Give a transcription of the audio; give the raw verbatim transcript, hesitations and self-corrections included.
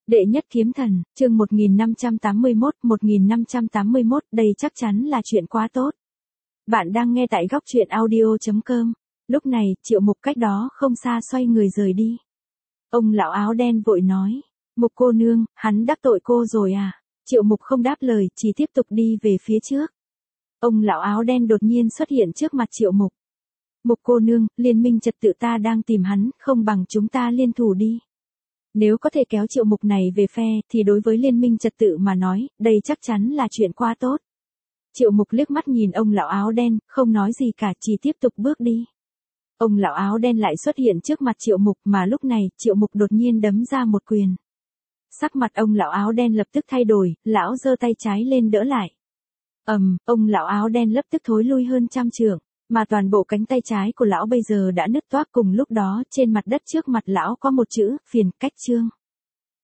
Đệ nhất kiếm thần, chương một nghìn năm trăm tám mươi mốt, một nghìn năm trăm tám mươi mốt, đây chắc chắn là chuyện quá tốt. Bạn đang nghe tại góc truyện audio chấm com. Lúc này, Triệu Mục cách đó không xa xoay người rời đi. Ông lão áo đen vội nói, Mục cô nương, hắn đắc tội cô rồi à? Triệu Mục không đáp lời, chỉ tiếp tục đi về phía trước. Ông lão áo đen đột nhiên xuất hiện trước mặt Triệu Mục. Mục cô nương, liên minh trật tự ta đang tìm hắn, không bằng chúng ta liên thủ đi. Nếu có thể kéo Triệu Mục này về phe, thì đối với liên minh trật tự mà nói, đây chắc chắn là chuyện quá tốt. Triệu Mục liếc mắt nhìn ông lão áo đen, không nói gì cả, chỉ tiếp tục bước đi. Ông lão áo đen lại xuất hiện trước mặt Triệu Mục, mà lúc này, Triệu Mục đột nhiên đấm ra một quyền. Sắc mặt ông lão áo đen lập tức thay đổi, lão giơ tay trái lên đỡ lại. Ầm, ông lão áo đen lập tức thối lui hơn trăm trượng, mà toàn bộ cánh tay trái của lão bây giờ đã nứt toác. Cùng lúc đó, trên mặt đất trước mặt lão có một chữ, phiền, cách chương.